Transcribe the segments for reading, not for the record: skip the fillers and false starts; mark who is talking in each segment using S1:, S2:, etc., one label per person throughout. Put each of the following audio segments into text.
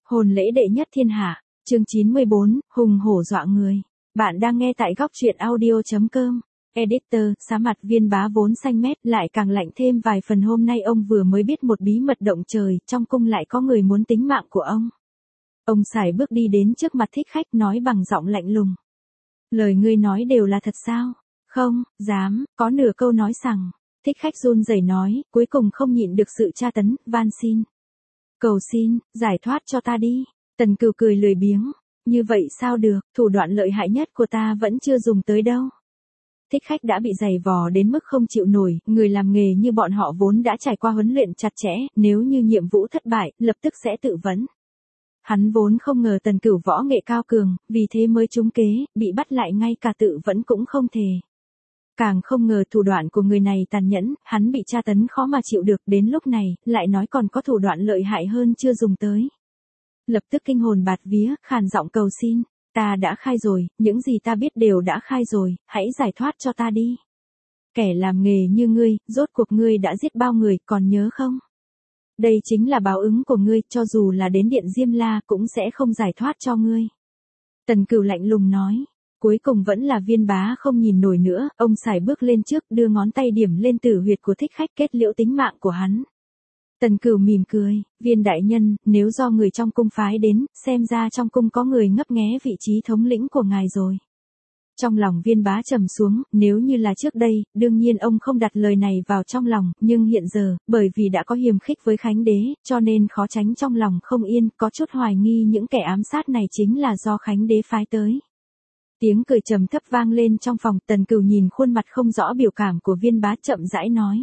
S1: Hôn lễ đệ nhất thiên hạ, chương 94, hùng hổ dọa người. Bạn đang nghe tại góc truyện audio.com. Editor, xá mặt Viên Bá vốn xanh mét lại càng lạnh thêm vài phần. Hôm nay ông vừa mới biết một bí mật động trời, trong cung lại có người muốn tính mạng của ông. Ông sải bước đi đến trước mặt thích khách nói bằng giọng lạnh lùng. Lời ngươi nói đều là thật sao? Không, dám, có nửa câu nói sằng. Thích khách run rẩy nói, cuối cùng không nhịn được sự tra tấn, van xin. Cầu xin, giải thoát cho ta đi. Tần Cửu cười lười biếng. Như vậy sao được, thủ đoạn lợi hại nhất của ta vẫn chưa dùng tới đâu. Thích khách đã bị giày vò đến mức không chịu nổi, người làm nghề như bọn họ vốn đã trải qua huấn luyện chặt chẽ, nếu như nhiệm vụ thất bại, lập tức sẽ tự vấn. Hắn vốn không ngờ Tần Cửu võ nghệ cao cường, vì thế mới trúng kế, bị bắt lại ngay cả tự vẫn cũng không thể. Càng không ngờ thủ đoạn của người này tàn nhẫn, hắn bị tra tấn khó mà chịu được, đến lúc này, lại nói còn có thủ đoạn lợi hại hơn chưa dùng tới. Lập tức kinh hồn bạt vía, khàn giọng cầu xin, ta đã khai rồi, những gì ta biết đều đã khai rồi, hãy giải thoát cho ta đi. Kẻ làm nghề như ngươi, rốt cuộc ngươi đã giết bao người, còn nhớ không? Đây chính là báo ứng của ngươi, cho dù là đến điện Diêm La cũng sẽ không giải thoát cho ngươi. Tần Cửu lạnh lùng nói. Cuối cùng vẫn là Viên Bá không nhìn nổi nữa, ông sải bước lên trước đưa ngón tay điểm lên tử huyệt của thích khách kết liễu tính mạng của hắn. Tần Cửu mỉm cười, Viên đại nhân, nếu do người trong cung phái đến, xem ra trong cung có người ngấp nghé vị trí thống lĩnh của ngài rồi. Trong lòng Viên Bá trầm xuống, nếu như là trước đây, đương nhiên ông không đặt lời này vào trong lòng, nhưng hiện giờ, bởi vì đã có hiềm khích với Khánh Đế, cho nên khó tránh trong lòng không yên, có chút hoài nghi những kẻ ám sát này chính là do Khánh Đế phái tới. Tiếng cười trầm thấp vang lên trong phòng, Tần Cửu nhìn khuôn mặt không rõ biểu cảm của Viên Bá chậm rãi nói.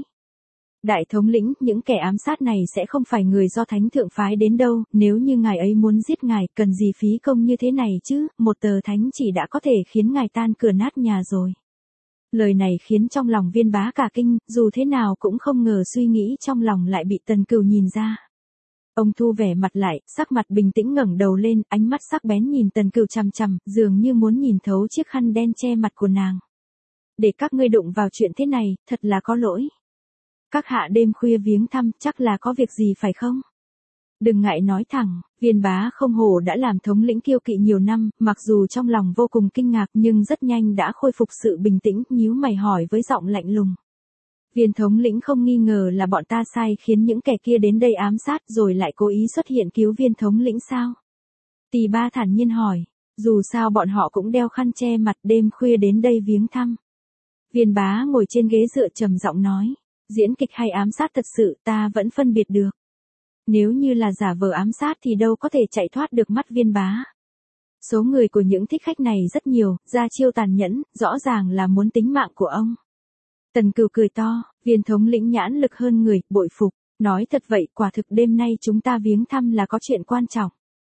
S1: Đại thống lĩnh, những kẻ ám sát này sẽ không phải người do thánh thượng phái đến đâu, nếu như ngài ấy muốn giết ngài, cần gì phí công như thế này chứ, một tờ thánh chỉ đã có thể khiến ngài tan cửa nát nhà rồi. Lời này khiến trong lòng Viên Bá cả kinh, dù thế nào cũng không ngờ suy nghĩ trong lòng lại bị Tần Cửu nhìn ra. Ông thu vẻ mặt lại, sắc mặt bình tĩnh ngẩng đầu lên, ánh mắt sắc bén nhìn Tần Cửu chằm chằm, dường như muốn nhìn thấu chiếc khăn đen che mặt của nàng. Để các ngươi đụng vào chuyện thế này, thật là có lỗi. Các hạ đêm khuya viếng thăm, chắc là có việc gì phải không? Đừng ngại nói thẳng, Viên Bá không hổ đã làm thống lĩnh kiêu kỵ nhiều năm, mặc dù trong lòng vô cùng kinh ngạc nhưng rất nhanh đã khôi phục sự bình tĩnh, nhíu mày hỏi với giọng lạnh lùng. Viên thống lĩnh không nghi ngờ là bọn ta sai khiến những kẻ kia đến đây ám sát rồi lại cố ý xuất hiện cứu viên thống lĩnh sao? Tỳ Ba thản nhiên hỏi, dù sao bọn họ cũng đeo khăn che mặt đêm khuya đến đây viếng thăm. Viên Bá ngồi trên ghế dựa trầm giọng nói, diễn kịch hay ám sát thật sự ta vẫn phân biệt được. Nếu như là giả vờ ám sát thì đâu có thể chạy thoát được mắt Viên Bá. Số người của những thích khách này rất nhiều, ra chiêu tàn nhẫn, rõ ràng là muốn tính mạng của ông. Tần Cửu cười to, Viên thống lĩnh nhãn lực hơn người, bội phục, nói thật vậy, quả thực đêm nay chúng ta viếng thăm là có chuyện quan trọng.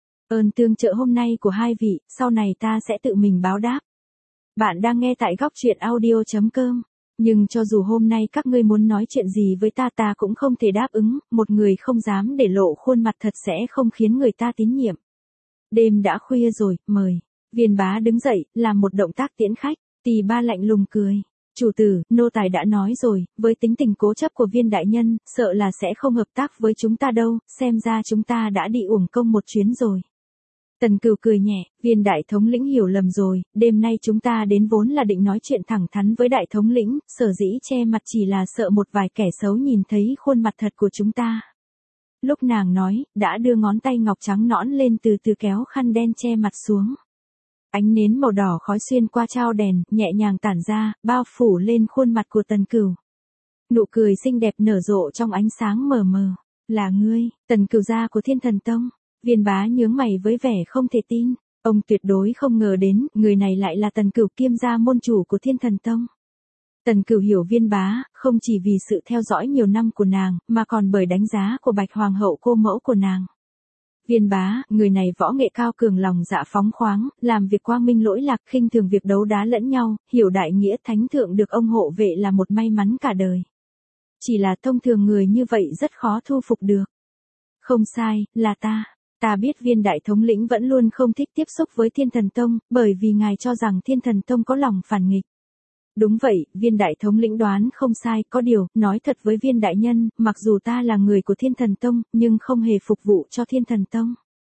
S1: Ơn tương trợ hôm nay của hai vị, sau này ta sẽ tự mình báo đáp. Bạn đang nghe tại góc truyện audio.com, nhưng cho dù hôm nay các ngươi muốn nói chuyện gì với ta ta cũng không thể đáp ứng, một người không dám để lộ khuôn mặt thật sẽ không khiến người ta tín nhiệm. Đêm đã khuya rồi, mời. Viên Bá đứng dậy, làm một động tác tiễn khách, Tỳ Ba lạnh lùng cười. Chủ tử, nô tài đã nói rồi, với tính tình cố chấp của Viên đại nhân, sợ là sẽ không hợp tác với chúng ta đâu, xem ra chúng ta đã đi uổng công một chuyến rồi. Tần Cửu cười nhẹ, Viên đại thống lĩnh hiểu lầm rồi, đêm nay chúng ta đến vốn là định nói chuyện thẳng thắn với đại thống lĩnh, sở dĩ che mặt chỉ là sợ một vài kẻ xấu nhìn thấy khuôn mặt thật của chúng ta. Lúc nàng nói, đã đưa ngón tay ngọc trắng nõn lên từ từ kéo khăn đen che mặt xuống. Ánh nến màu đỏ khói xuyên qua trao đèn, nhẹ nhàng tản ra, bao phủ lên khuôn mặt của Tần Cửu. Nụ cười xinh đẹp nở rộ trong ánh sáng mờ mờ. Là ngươi, Tần Cửu gia của Thiên Thần Tông. Viên Bá nhướng mày với vẻ không thể tin. Ông tuyệt đối không ngờ đến, người này lại là Tần Cửu kiêm gia môn chủ của Thiên Thần Tông. Tần Cửu hiểu Viên Bá, không chỉ vì sự theo dõi nhiều năm của nàng, mà còn bởi đánh giá của Bạch Hoàng hậu cô mẫu của nàng. Viên Bá, người này võ nghệ cao cường lòng dạ phóng khoáng, làm việc quang minh lỗi lạc, khinh thường việc đấu đá lẫn nhau, hiểu đại nghĩa thánh thượng được ông hộ vệ là một may mắn cả đời. Chỉ là thông thường người như vậy rất khó thu phục được. Không sai, là ta. Ta biết Viên đại thống lĩnh vẫn luôn không thích tiếp xúc với Thiên Thần Tông, bởi vì ngài cho rằng Thiên Thần Tông có lòng phản nghịch. Đúng vậy, Viên đại thống lĩnh đoán không sai, có điều, nói thật với Viên đại nhân, mặc dù ta là người của Thiên Thần Tông, nhưng không hề phục vụ cho Thiên Thần Tông.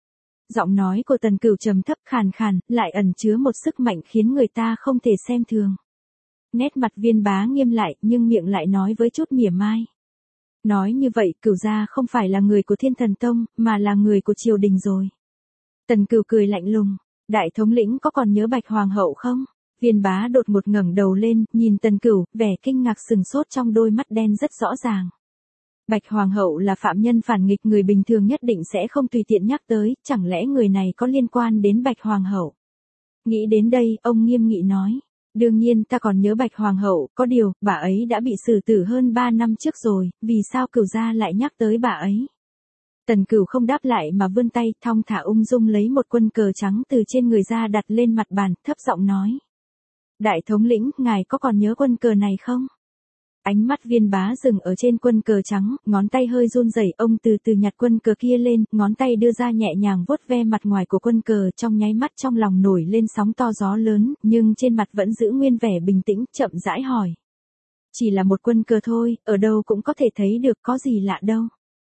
S1: Giọng nói của Tần Cửu trầm thấp khàn khàn, lại ẩn chứa một sức mạnh khiến người ta không thể xem thường. Nét mặt Viên Bá nghiêm lại, nhưng miệng lại nói với chút mỉa mai. Nói như vậy, Cửu gia không phải là người của Thiên Thần Tông, mà là người của triều đình rồi. Tần Cửu cười lạnh lùng, đại thống lĩnh có còn nhớ Bạch Hoàng hậu không? Viên Bá đột ngột ngẩng đầu lên, nhìn Tần Cửu, vẻ kinh ngạc sừng sốt trong đôi mắt đen rất rõ ràng. Bạch Hoàng hậu là phạm nhân phản nghịch, người bình thường nhất định sẽ không tùy tiện nhắc tới, chẳng lẽ người này có liên quan đến Bạch Hoàng hậu? Nghĩ đến đây, ông nghiêm nghị nói. Đương nhiên ta còn nhớ Bạch Hoàng hậu, có điều, bà ấy đã bị xử tử hơn 3 năm trước rồi, vì sao Cửu gia lại nhắc tới bà ấy? Tần Cửu không đáp lại mà vươn tay, thong thả ung dung lấy một quân cờ trắng từ trên người ra đặt lên mặt bàn, thấp giọng nói. Đại thống lĩnh, ngài có còn nhớ quân cờ này không? Ánh mắt Viên Bá dừng ở trên quân cờ trắng, ngón tay hơi run rẩy, ông từ từ nhặt quân cờ kia lên, ngón tay đưa ra nhẹ nhàng vuốt ve mặt ngoài của quân cờ, trong nháy mắt trong lòng nổi lên sóng to gió lớn, nhưng trên mặt vẫn giữ nguyên vẻ bình tĩnh, chậm rãi hỏi. Chỉ là một quân cờ thôi, ở đâu cũng có thể thấy được, có gì lạ đâu.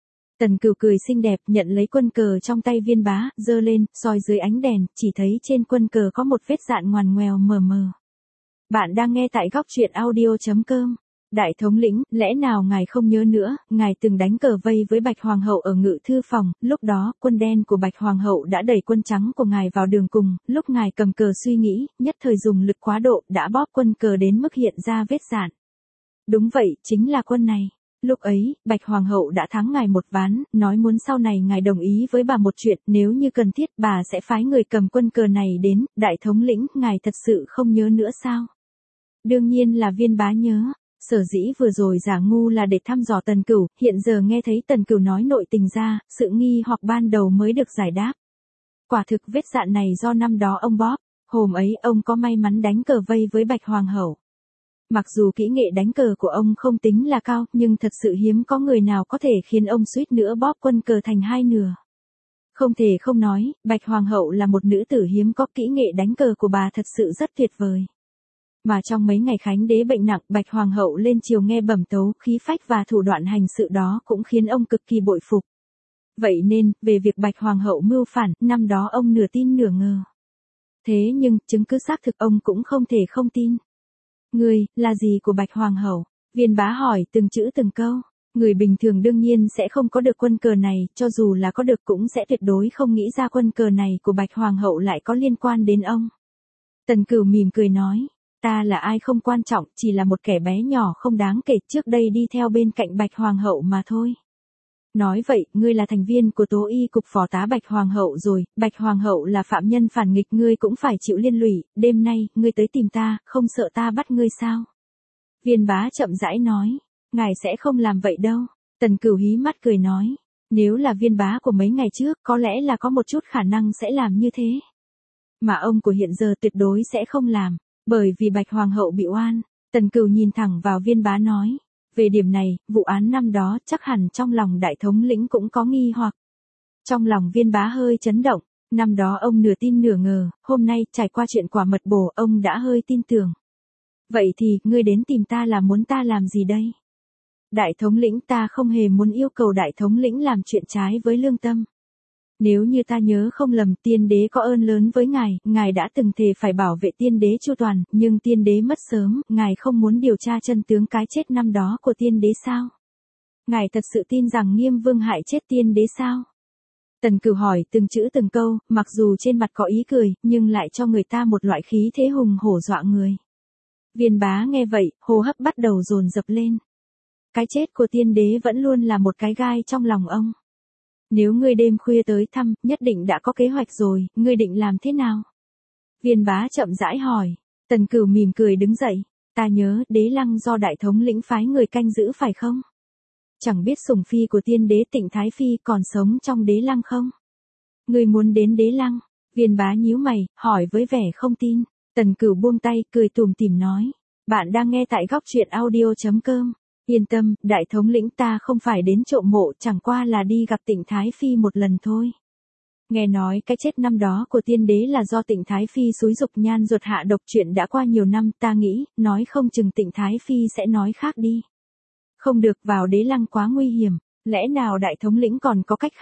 S1: Tần Cửu cười xinh đẹp, nhận lấy quân cờ trong tay Viên Bá, giơ lên, soi dưới ánh đèn, chỉ thấy trên quân cờ có một vết dạn ngoằn ngoèo mờ mờ. Bạn đang nghe tại góc truyện audio.com. Đại thống lĩnh, lẽ nào ngài không nhớ nữa, ngài từng đánh cờ vây với Bạch Hoàng hậu ở ngự thư phòng, lúc đó, quân đen của Bạch Hoàng hậu đã đẩy quân trắng của ngài vào đường cùng, lúc ngài cầm cờ suy nghĩ, nhất thời dùng lực quá độ, đã bóp quân cờ đến mức hiện ra vết dạn. Đúng vậy, chính là quân này. Lúc ấy, Bạch Hoàng hậu đã thắng ngài một ván, nói muốn sau này ngài đồng ý với bà một chuyện, nếu như cần thiết bà sẽ phái người cầm quân cờ này đến, đại thống lĩnh, ngài thật sự không nhớ nữa sao? Đương nhiên là Viên Bá nhớ. Sở dĩ vừa rồi giả ngu là để thăm dò Tần Cửu, hiện giờ nghe thấy Tần Cửu nói nội tình ra, sự nghi hoặc ban đầu mới được giải đáp. Quả thực vết dạn này do năm đó ông bóp, hôm ấy ông có may mắn đánh cờ vây với Bạch Hoàng hậu. Mặc dù kỹ nghệ đánh cờ của ông không tính là cao, nhưng thật sự hiếm có người nào có thể khiến ông suýt nữa bóp quân cờ thành hai nửa. Không thể không nói, Bạch Hoàng hậu là một nữ tử hiếm có, kỹ nghệ đánh cờ của bà thật sự rất tuyệt vời. Mà trong mấy ngày Khánh đế bệnh nặng, Bạch Hoàng hậu lên triều nghe bẩm tấu, khí phách và thủ đoạn hành sự đó cũng khiến ông cực kỳ bội phục. Vậy nên, về việc Bạch Hoàng hậu mưu phản, năm đó ông nửa tin nửa ngờ. Thế nhưng, chứng cứ xác thực ông cũng không thể không tin. Người, là gì của Bạch Hoàng hậu? Viên Bá hỏi từng chữ từng câu. Người bình thường đương nhiên sẽ không có được quân cờ này, cho dù là có được cũng sẽ tuyệt đối không nghĩ ra quân cờ này của Bạch Hoàng hậu lại có liên quan đến ông. Tần Cửu mỉm cười nói. Ta là ai không quan trọng, chỉ là một kẻ bé nhỏ không đáng kể, trước đây đi theo bên cạnh Bạch Hoàng hậu mà thôi. Nói vậy, ngươi là thành viên của Tố Y cục phó tá Bạch Hoàng hậu rồi, Bạch Hoàng hậu là phạm nhân phản nghịch, ngươi cũng phải chịu liên lụy, đêm nay, ngươi tới tìm ta, không sợ ta bắt ngươi sao? Viên Bá chậm rãi nói, ngài sẽ không làm vậy đâu. Tần Cửu hí mắt cười nói, nếu là Viên Bá của mấy ngày trước, có lẽ là có một chút khả năng sẽ làm như thế. Mà ông của hiện giờ tuyệt đối sẽ không làm. Bởi vì Bạch Hoàng hậu bị oan, Tần Cửu nhìn thẳng vào Viên Bá nói. Về điểm này, vụ án năm đó chắc hẳn trong lòng đại thống lĩnh cũng có nghi hoặc. Trong lòng Viên Bá hơi chấn động, năm đó ông nửa tin nửa ngờ, hôm nay trải qua chuyện quả mật bổ ông đã hơi tin tưởng. Vậy thì, ngươi đến tìm ta là muốn ta làm gì đây? Đại thống lĩnh, ta không hề muốn yêu cầu đại thống lĩnh làm chuyện trái với lương tâm. Nếu như ta nhớ không lầm, tiên đế có ơn lớn với ngài đã từng thề phải bảo vệ tiên đế chu toàn, nhưng tiên đế mất sớm, ngài không muốn điều tra chân tướng cái chết năm đó của tiên đế sao? Ngài thật sự tin rằng Nghiêm Vương hại chết tiên đế sao? Tần Cửu hỏi từng chữ từng câu, mặc dù trên mặt có ý cười, nhưng lại cho người ta một loại khí thế hùng hổ dọa người. Viên Bá nghe vậy, hô hấp bắt đầu dồn dập lên. Cái chết của tiên đế vẫn luôn là một cái gai trong lòng ông. Nếu ngươi đêm khuya tới thăm, nhất định đã có kế hoạch rồi, ngươi định làm thế nào? Viên Bá chậm rãi hỏi. Tần Cửu mỉm cười đứng dậy. Ta nhớ, Đế Lăng do đại thống lĩnh phái người canh giữ phải không? Chẳng biết sủng phi của tiên đế Tịnh Thái Phi còn sống trong Đế Lăng không? Ngươi muốn đến Đế Lăng? Viên Bá nhíu mày, hỏi với vẻ không tin. Tần Cửu buông tay, cười tủm tỉm nói. Bạn đang nghe tại góc truyện audio.com. Yên tâm, đại thống lĩnh, ta không phải đến trộm mộ, chẳng qua là đi gặp Tịnh Thái Phi một lần thôi. Nghe nói cái chết năm đó của tiên đế là do Tịnh Thái Phi xúi dục nhan ruột hạ độc, chuyện đã qua nhiều năm, ta nghĩ, nói không chừng Tịnh Thái Phi sẽ nói khác đi. Không được, vào Đế Lăng quá nguy hiểm, lẽ nào đại thống lĩnh còn có cách khác?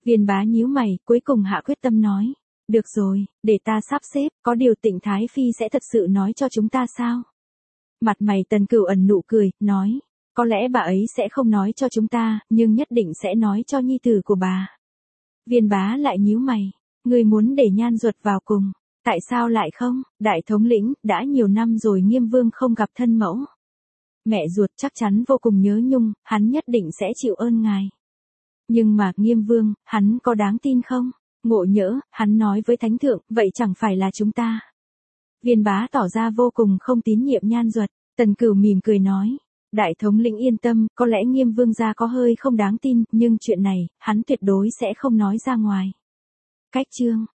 S1: Viên bá nhíu mày, cuối cùng hạ quyết tâm nói. Được rồi, để ta sắp xếp, có điều Tịnh Thái Phi sẽ thật sự nói cho chúng ta sao? Mặt mày Tần Cửu ẩn nụ cười, nói. Có lẽ bà ấy sẽ không nói cho chúng ta, nhưng nhất định sẽ nói cho nhi tử của bà. Viên bá lại nhíu mày. Người muốn để Nhan Duật vào cùng. Tại sao lại không? Đại thống lĩnh, đã nhiều năm rồi Nghiêm Vương không gặp thân mẫu. Mẹ ruột chắc chắn vô cùng nhớ nhung, hắn nhất định sẽ chịu ơn ngài. Nhưng mà, Nghiêm Vương, hắn có đáng tin không? Ngộ Nhỡ, hắn nói với Thánh Thượng, vậy chẳng phải là chúng ta. Viên bá tỏ ra vô cùng không tín nhiệm Nhan Duật. Tần Cửu mỉm cười nói. Đại thống lĩnh yên tâm, có lẽ Nghiêm Vương gia có hơi không đáng tin, nhưng chuyện này, hắn tuyệt đối sẽ không nói ra ngoài. Cách chương